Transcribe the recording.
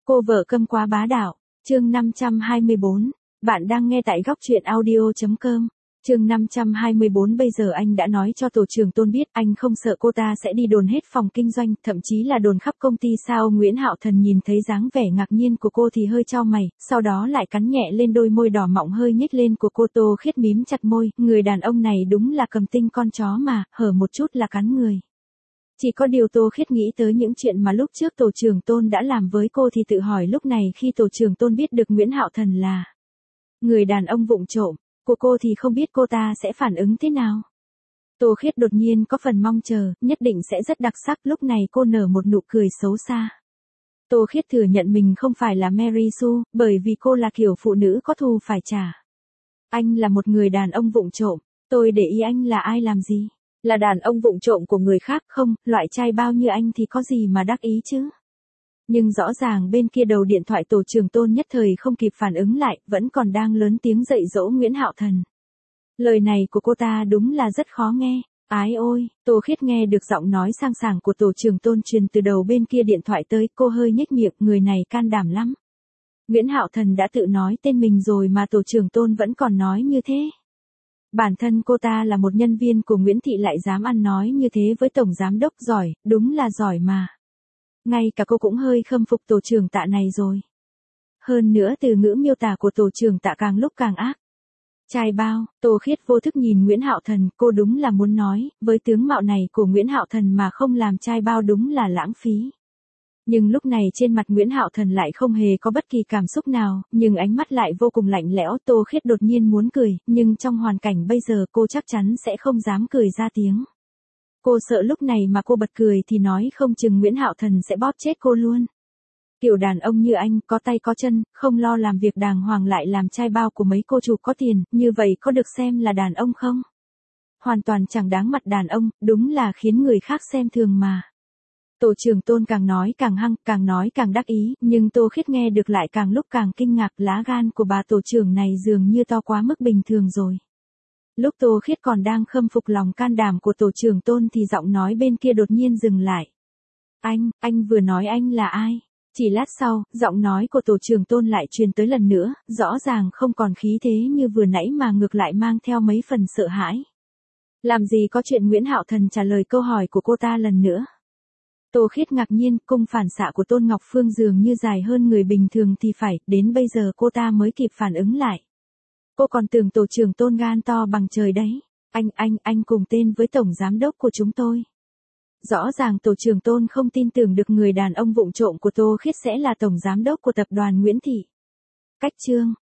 Cô vợ câm quá bá đạo, chương 524, bạn đang nghe tại góc truyện audio.com. Chương 524 bây giờ anh đã nói cho tổ trưởng Tôn biết anh không sợ cô ta sẽ đi đồn hết phòng kinh doanh, thậm chí là đồn khắp công ty sao. Nguyễn Hạo Thần nhìn thấy dáng vẻ ngạc nhiên của cô thì hơi chau mày, sau đó lại cắn nhẹ lên đôi môi đỏ mọng hơi nhếch lên của cô. Tô Khiết mím chặt môi, người đàn ông này đúng là cầm tinh con chó mà, hở một chút là cắn người. Chỉ có điều Tô Khiết nghĩ tới những chuyện mà lúc trước tổ trưởng Tôn đã làm với cô thì tự hỏi lúc này khi tổ trưởng Tôn biết được Nguyễn Hạo Thần là người đàn ông vụng trộm của cô thì không biết cô ta sẽ phản ứng thế nào. Tô Khiết đột nhiên có phần mong chờ, nhất định sẽ rất đặc sắc. Lúc này cô nở một nụ cười xấu xa. Tô Khiết thừa nhận mình không phải là Mary Sue, bởi vì cô là kiểu phụ nữ có thù phải trả. Anh là một người đàn ông vụng trộm, tôi để ý anh là ai làm gì? Là đàn ông vụng trộm của người khác không? Loại trai bao như anh thì có gì mà đắc ý chứ? Nhưng rõ ràng bên kia đầu điện thoại tổ trưởng Tôn nhất thời không kịp phản ứng lại, vẫn còn đang lớn tiếng dạy dỗ Nguyễn Hạo Thần. Lời này của cô ta đúng là rất khó nghe. Ái ôi, Tô Khiết nghe được giọng nói sang sảng của tổ trưởng Tôn truyền từ đầu bên kia điện thoại tới, cô hơi nhếch miệng, người này can đảm lắm. Nguyễn Hạo Thần đã tự nói tên mình rồi mà tổ trưởng Tôn vẫn còn nói như thế. Bản thân cô ta là một nhân viên của Nguyễn Thị lại dám ăn nói như thế với tổng giám đốc. Giỏi, đúng là giỏi mà. Ngay cả cô cũng hơi khâm phục tổ trưởng Tạ này rồi. Hơn nữa từ ngữ miêu tả của tổ trưởng Tạ càng lúc càng ác. Trai bao, Tô Khiết vô thức nhìn Nguyễn Hạo Thần, cô đúng là muốn nói, với tướng mạo này của Nguyễn Hạo Thần mà không làm trai bao đúng là lãng phí. Nhưng lúc này trên mặt Nguyễn Hạo Thần lại không hề có bất kỳ cảm xúc nào, nhưng ánh mắt lại vô cùng lạnh lẽo. Tô Khiết đột nhiên muốn cười, nhưng trong hoàn cảnh bây giờ cô chắc chắn sẽ không dám cười ra tiếng. Cô sợ lúc này mà cô bật cười thì nói không chừng Nguyễn Hạo Thần sẽ bóp chết cô luôn. Kiểu đàn ông như anh, có tay có chân, không lo làm việc đàng hoàng lại làm trai bao của mấy cô chủ có tiền, như vậy có được xem là đàn ông không? Hoàn toàn chẳng đáng mặt đàn ông, đúng là khiến người khác xem thường mà. Tổ trưởng Tôn càng nói càng hăng, càng nói càng đắc ý, nhưng Tô Khiết nghe được lại càng lúc càng kinh ngạc. Lá gan của bà tổ trưởng này dường như to quá mức bình thường rồi. Lúc Tô Khiết còn đang khâm phục lòng can đảm của tổ trưởng Tôn thì giọng nói bên kia đột nhiên dừng lại. Anh vừa nói anh là ai? Chỉ lát sau, giọng nói của tổ trưởng Tôn lại truyền tới lần nữa, rõ ràng không còn khí thế như vừa nãy mà ngược lại mang theo mấy phần sợ hãi. Làm gì có chuyện Nguyễn Hạo Thần trả lời câu hỏi của cô ta lần nữa. Tô Khiết ngạc nhiên, cung phản xạ của Tôn Ngọc Phương dường như dài hơn người bình thường thì phải, đến bây giờ cô ta mới kịp phản ứng lại. Cô còn tưởng tổ trưởng Tôn gan to bằng trời đấy. Anh cùng tên với tổng giám đốc của chúng tôi. Rõ ràng tổ trưởng Tôn không tin tưởng được người đàn ông vụng trộm của Tô Khiết sẽ là tổng giám đốc của tập đoàn Nguyễn Thị. Cách chương,